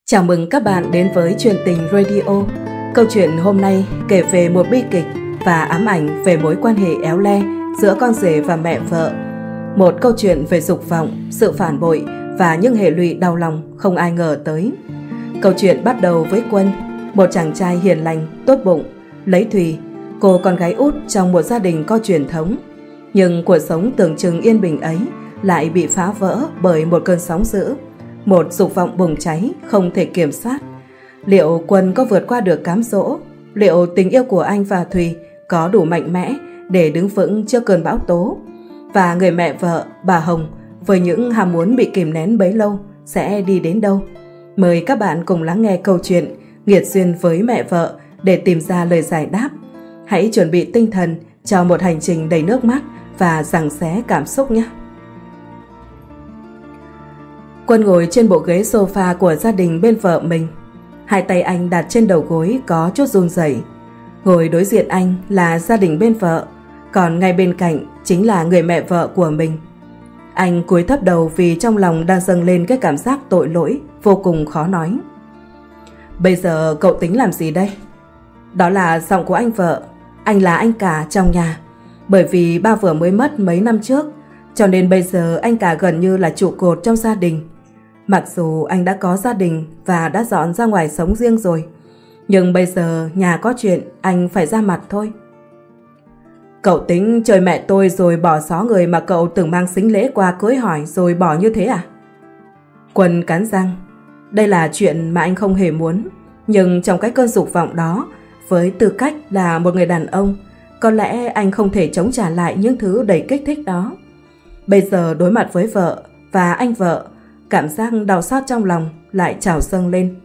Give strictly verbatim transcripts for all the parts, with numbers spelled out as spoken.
Chào mừng các bạn đến với Chuyện Tình Radio. Câu chuyện hôm nay kể về một bi kịch và ám ảnh về mối quan hệ éo le giữa con rể và mẹ vợ. Một câu chuyện về dục vọng, sự phản bội và những hệ lụy đau lòng không ai ngờ tới. Câu chuyện bắt đầu với Quân, một chàng trai hiền lành, tốt bụng, lấy Thùy, cô con gái út trong một gia đình có truyền thống. Nhưng cuộc sống tưởng chừng yên bình ấy lại bị phá vỡ bởi một cơn sóng dữ, một dục vọng bùng cháy không thể kiểm soát. Liệu Quân có vượt qua được cám dỗ? Liệu tình yêu của anh và Thùy có đủ mạnh mẽ để đứng vững trước cơn bão tố? Và người mẹ vợ, bà Hồng, với những ham muốn bị kìm nén bấy lâu sẽ đi đến đâu? Mời các bạn cùng lắng nghe câu chuyện Nghiệt duyên với mẹ vợ để tìm ra lời giải đáp. Hãy chuẩn bị tinh thần cho một hành trình đầy nước mắt và giằng xé cảm xúc nhé. Quân ngồi trên bộ ghế sofa của gia đình bên vợ mình. Hai tay anh đặt trên đầu gối có chút run rẩy. Ngồi đối diện anh là gia đình bên vợ, còn ngay bên cạnh chính là người mẹ vợ của mình. Anh cúi thấp đầu vì trong lòng đang dâng lên cái cảm giác tội lỗi vô cùng khó nói. Bây giờ cậu tính làm gì đây? Đó là giọng của anh vợ. Anh là anh cả trong nhà. Bởi vì ba vừa mới mất mấy năm trước, cho nên bây giờ anh cả gần như là trụ cột trong gia đình. Mặc dù anh đã có gia đình và đã dọn ra ngoài sống riêng rồi, nhưng bây giờ nhà có chuyện anh phải ra mặt thôi. Cậu tính chơi mẹ tôi rồi bỏ xó người mà cậu từng mang sính lễ qua cưới hỏi rồi bỏ như thế à? Quân cắn răng. Đây là chuyện mà anh không hề muốn, nhưng trong cái cơn dục vọng đó, với tư cách là một người đàn ông, có lẽ anh không thể chống trả lại những thứ đầy kích thích đó. Bây giờ đối mặt với vợ và anh vợ, cảm giác đau xót trong lòng lại trào dâng lên.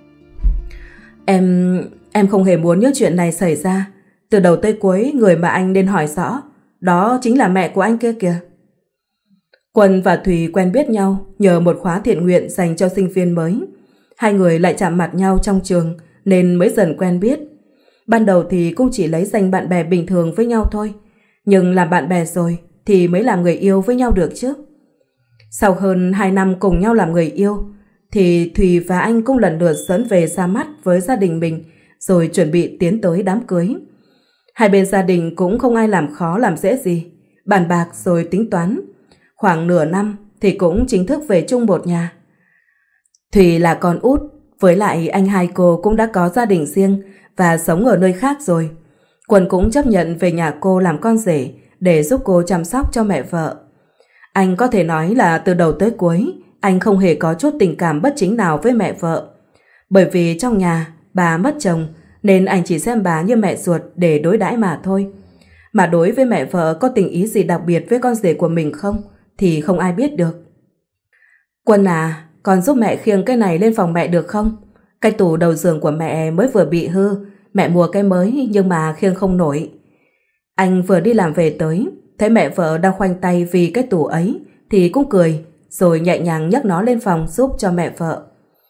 Em... em không hề muốn những chuyện này xảy ra. Từ đầu tới cuối, người mà anh nên hỏi rõ, đó chính là mẹ của anh kia kìa. Quân và Thùy quen biết nhau nhờ một khóa thiện nguyện dành cho sinh viên mới. Hai người lại chạm mặt nhau trong trường nên mới dần quen biết. Ban đầu thì cũng chỉ lấy danh bạn bè bình thường với nhau thôi, nhưng làm bạn bè rồi thì mới làm người yêu với nhau được chứ. Sau hơn hai năm cùng nhau làm người yêu, thì Thùy và anh cũng lần lượt dẫn về ra mắt với gia đình mình, rồi chuẩn bị tiến tới đám cưới. Hai bên gia đình cũng không ai làm khó làm dễ gì, bàn bạc rồi tính toán. Khoảng nửa năm thì cũng chính thức về chung một nhà. Thùy là con út, với lại anh hai cô cũng đã có gia đình riêng và sống ở nơi khác rồi. Quân cũng chấp nhận về nhà cô làm con rể để giúp cô chăm sóc cho mẹ vợ. Anh có thể nói là từ đầu tới cuối, anh không hề có chút tình cảm bất chính nào với mẹ vợ. Bởi vì trong nhà, bà mất chồng, nên anh chỉ xem bà như mẹ ruột để đối đãi mà thôi. Mà đối với mẹ vợ có tình ý gì đặc biệt với con rể của mình không, thì không ai biết được. Quân à, con giúp mẹ khiêng cái này lên phòng mẹ được không? Cái tủ đầu giường của mẹ mới vừa bị hư, mẹ mua cái mới nhưng mà khiêng không nổi. Anh vừa đi làm về tới, thấy mẹ vợ đang khoanh tay vì cái tủ ấy thì cũng cười, rồi nhẹ nhàng nhấc nó lên phòng giúp cho mẹ vợ.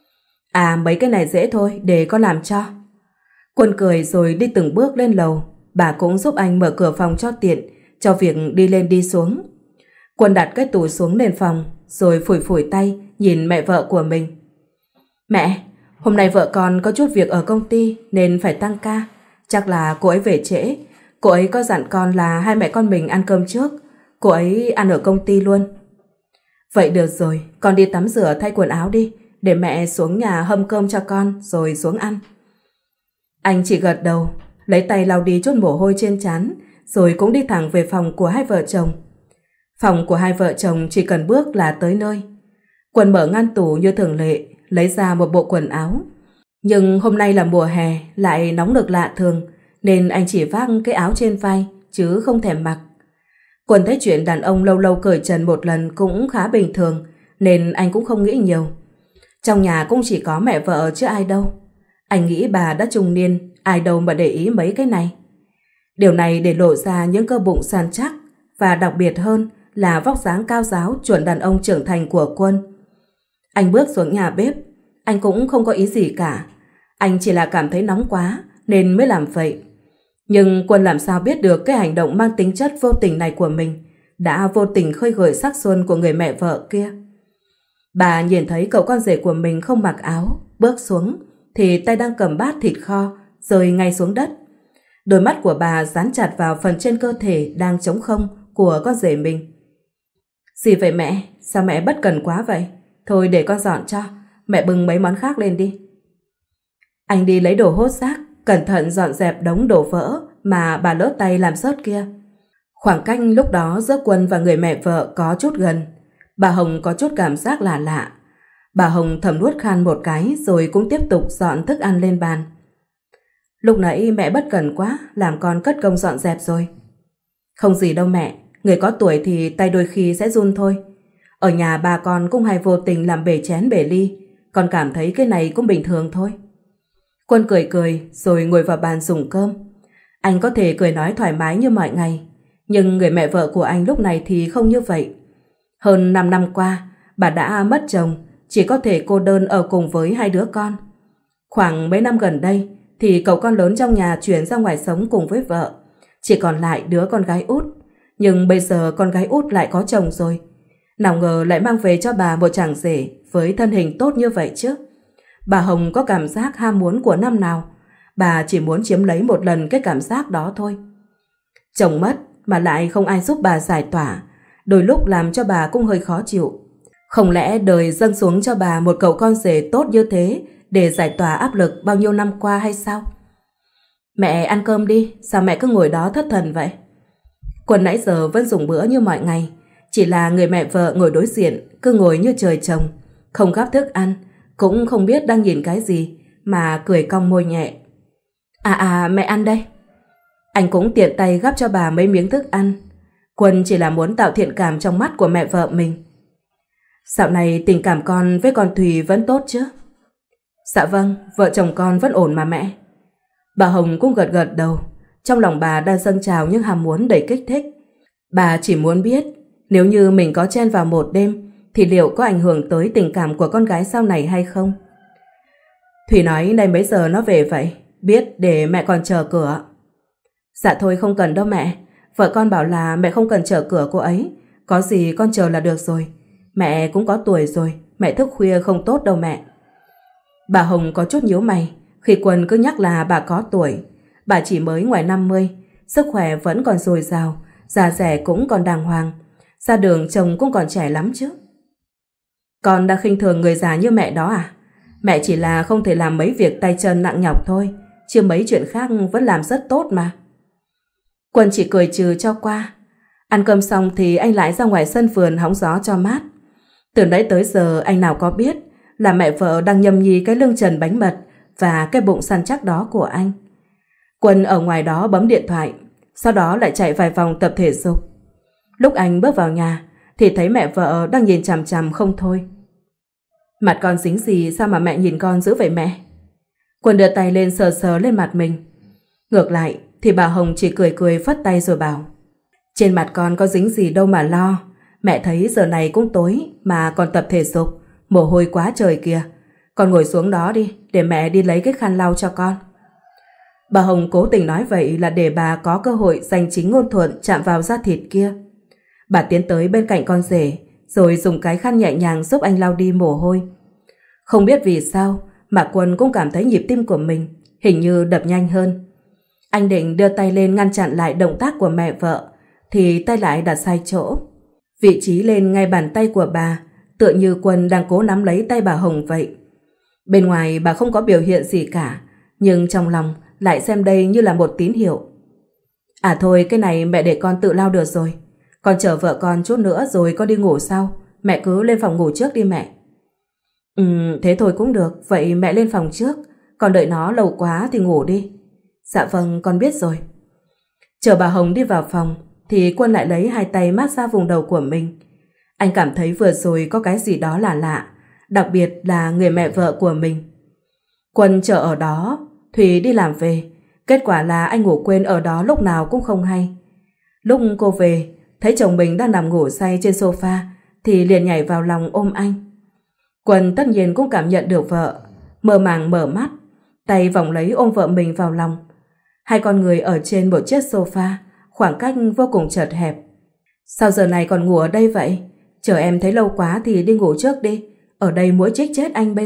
À, mấy cái này dễ thôi, để con làm cho. Quân cười rồi đi từng bước lên lầu. Bà cũng giúp anh mở cửa phòng cho tiện, cho việc đi lên đi xuống. Quân đặt cái tủ xuống nền phòng, rồi phủi phủi tay nhìn mẹ vợ của mình. Mẹ, hôm nay vợ con có chút việc ở công ty nên phải tăng ca. Chắc là cô ấy về trễ. Cô ấy có dặn con là hai mẹ con mình ăn cơm trước. Cô ấy ăn ở công ty luôn. Vậy được rồi, con đi tắm rửa thay quần áo đi, để mẹ xuống nhà hâm cơm cho con rồi xuống ăn. Anh chỉ gật đầu, lấy tay lau đi chút mồ hôi trên trán, rồi cũng đi thẳng về phòng của hai vợ chồng. Phòng của hai vợ chồng chỉ cần bước là tới nơi. Quân mở ngăn tủ như thường lệ, lấy ra một bộ quần áo. Nhưng hôm nay là mùa hè, lại nóng nực lạ thường, nên anh chỉ vác cái áo trên vai, chứ không thèm mặc. Quân thấy chuyện đàn ông lâu lâu cởi trần một lần cũng khá bình thường, nên anh cũng không nghĩ nhiều. Trong nhà cũng chỉ có mẹ vợ chứ ai đâu. Anh nghĩ bà đã trung niên, ai đâu mà để ý mấy cái này. Điều này để lộ ra những cơ bụng săn chắc, và đặc biệt hơn là vóc dáng cao ráo chuẩn đàn ông trưởng thành của Quân. Anh bước xuống nhà bếp, anh cũng không có ý gì cả. Anh chỉ là cảm thấy nóng quá nên mới làm vậy. Nhưng Quân làm sao biết được cái hành động mang tính chất vô tình này của mình đã vô tình khơi gợi sắc xuân của người mẹ vợ kia. Bà nhìn thấy cậu con rể của mình không mặc áo bước xuống thì tay đang cầm bát thịt kho rơi ngay xuống đất. Đôi mắt của bà dán chặt vào phần trên cơ thể đang trống không của con rể mình. Gì vậy mẹ? Sao mẹ bất cần quá vậy? Thôi để con dọn cho, mẹ bưng mấy món khác lên đi. Anh đi lấy đồ hốt xác, cẩn thận dọn dẹp đống đồ vỡ mà bà lỡ tay làm sớt kia. Khoảng cách lúc đó giữa Quân và người mẹ vợ có chút gần. Bà Hồng có chút cảm giác lạ lạ. Bà Hồng thầm nuốt khan một cái rồi cũng tiếp tục dọn thức ăn lên bàn. Lúc nãy mẹ bất cẩn quá, làm con cất công dọn dẹp rồi. Không gì đâu mẹ, người có tuổi thì tay đôi khi sẽ run thôi. Ở nhà bà con cũng hay vô tình làm bể chén bể ly, con cảm thấy cái này cũng bình thường thôi. Quân cười cười rồi ngồi vào bàn dùng cơm. Anh có thể cười nói thoải mái như mọi ngày, nhưng người mẹ vợ của anh lúc này thì không như vậy. Hơn năm năm qua, bà đã mất chồng, chỉ có thể cô đơn ở cùng với hai đứa con. Khoảng mấy năm gần đây thì cậu con lớn trong nhà chuyển ra ngoài sống cùng với vợ, chỉ còn lại đứa con gái út. Nhưng bây giờ con gái út lại có chồng rồi. Nào ngờ lại mang về cho bà một chàng rể với thân hình tốt như vậy chứ. Bà Hồng có cảm giác ham muốn của năm nào. Bà chỉ muốn chiếm lấy một lần cái cảm giác đó thôi. Chồng mất mà lại không ai giúp bà giải tỏa, đôi lúc làm cho bà cũng hơi khó chịu. Không lẽ đời dâng xuống cho bà một cậu con rể tốt như thế để giải tỏa áp lực bao nhiêu năm qua hay sao? Mẹ ăn cơm đi, sao mẹ cứ ngồi đó thất thần vậy? Quân nãy giờ vẫn dùng bữa như mọi ngày, chỉ là người mẹ vợ ngồi đối diện cứ ngồi như trời trồng, không gắp thức ăn, cũng không biết đang nhìn cái gì mà cười cong môi nhẹ. À à, mẹ ăn đây. Anh cũng tiện tay gắp cho bà mấy miếng thức ăn. Quân chỉ là muốn tạo thiện cảm trong mắt của mẹ vợ mình. Dạo này tình cảm con với con Thùy vẫn tốt chứ? Dạ vâng, vợ chồng con vẫn ổn mà mẹ. Bà Hồng cũng gật gật đầu. Trong lòng bà đang dâng trào những ham muốn đầy kích thích. Bà chỉ muốn biết nếu như mình có chen vào một đêm thì liệu có ảnh hưởng tới tình cảm của con gái sau này hay không. Thùy nói nay mấy giờ nó về vậy? Biết để mẹ còn chờ cửa. Dạ thôi không cần đâu mẹ. Vợ con bảo là mẹ không cần chờ cửa cô ấy. Có gì con chờ là được rồi. Mẹ cũng có tuổi rồi, mẹ thức khuya không tốt đâu mẹ. Bà Hồng có chút nhíu mày khi Quân cứ nhắc là bà có tuổi. Bà chỉ mới ngoài năm mươi, sức khỏe vẫn còn dồi dào, da dẻ cũng còn đàng hoàng, ra đường chồng cũng còn trẻ lắm chứ. Con đã khinh thường người già như mẹ đó à? Mẹ chỉ là không thể làm mấy việc tay chân nặng nhọc thôi, chứ mấy chuyện khác vẫn làm rất tốt mà. Quân chỉ cười trừ cho qua. Ăn cơm xong thì anh lại ra ngoài sân vườn hóng gió cho mát. Từ nãy tới giờ anh nào có biết là mẹ vợ đang nhâm nhi cái lưng trần bánh mật và cái bụng săn chắc đó của anh. Quân ở ngoài đó bấm điện thoại, sau đó lại chạy vài vòng tập thể dục. Lúc anh bước vào nhà thì thấy mẹ vợ đang nhìn chằm chằm không thôi. Mặt con dính gì sao mà mẹ nhìn con dữ vậy mẹ? Quân đưa tay lên sờ sờ lên mặt mình. Ngược lại thì bà Hồng chỉ cười cười phất tay rồi bảo: trên mặt con có dính gì đâu mà lo. Mẹ thấy giờ này cũng tối mà còn tập thể dục, mồ hôi quá trời kìa. Con ngồi xuống đó đi, để mẹ đi lấy cái khăn lau cho con. Bà Hồng cố tình nói vậy là để bà có cơ hội giành chính ngôn thuận chạm vào da thịt kia. Bà tiến tới bên cạnh con rể, rồi dùng cái khăn nhẹ nhàng giúp anh lau đi mồ hôi. Không biết vì sao mà Quân cũng cảm thấy nhịp tim của mình hình như đập nhanh hơn. Anh định đưa tay lên ngăn chặn lại động tác của mẹ vợ, thì tay lại đặt sai chỗ. Vị trí lên ngay bàn tay của bà, tựa như Quân đang cố nắm lấy tay bà Hồng vậy. Bên ngoài bà không có biểu hiện gì cả, nhưng trong lòng lại xem đây như là một tín hiệu. À thôi, cái này mẹ để con tự lau được rồi. Con chờ vợ con chút nữa rồi con đi ngủ sau. Mẹ cứ lên phòng ngủ trước đi mẹ. Ừ, thế thôi cũng được. Vậy mẹ lên phòng trước, còn đợi nó lâu quá thì ngủ đi. Dạ vâng, con biết rồi. Chờ bà Hồng đi vào phòng thì Quân lại lấy hai tay massage vùng đầu của mình. Anh cảm thấy vừa rồi có cái gì đó là lạ, đặc biệt là người mẹ vợ của mình. Quân chờ ở đó, Thùy đi làm về, kết quả là anh ngủ quên ở đó lúc nào cũng không hay. Lúc cô về, thấy chồng mình đang nằm ngủ say trên sofa thì liền nhảy vào lòng ôm anh. Quân tất nhiên cũng cảm nhận được vợ, mơ màng mở mắt, tay vòng lấy ôm vợ mình vào lòng. Hai con người ở trên một chiếc sofa, khoảng cách vô cùng chật hẹp. Sao giờ này còn ngủ ở đây vậy? Chờ em thấy lâu quá thì đi ngủ trước đi, ở đây muỗi chích chết anh bây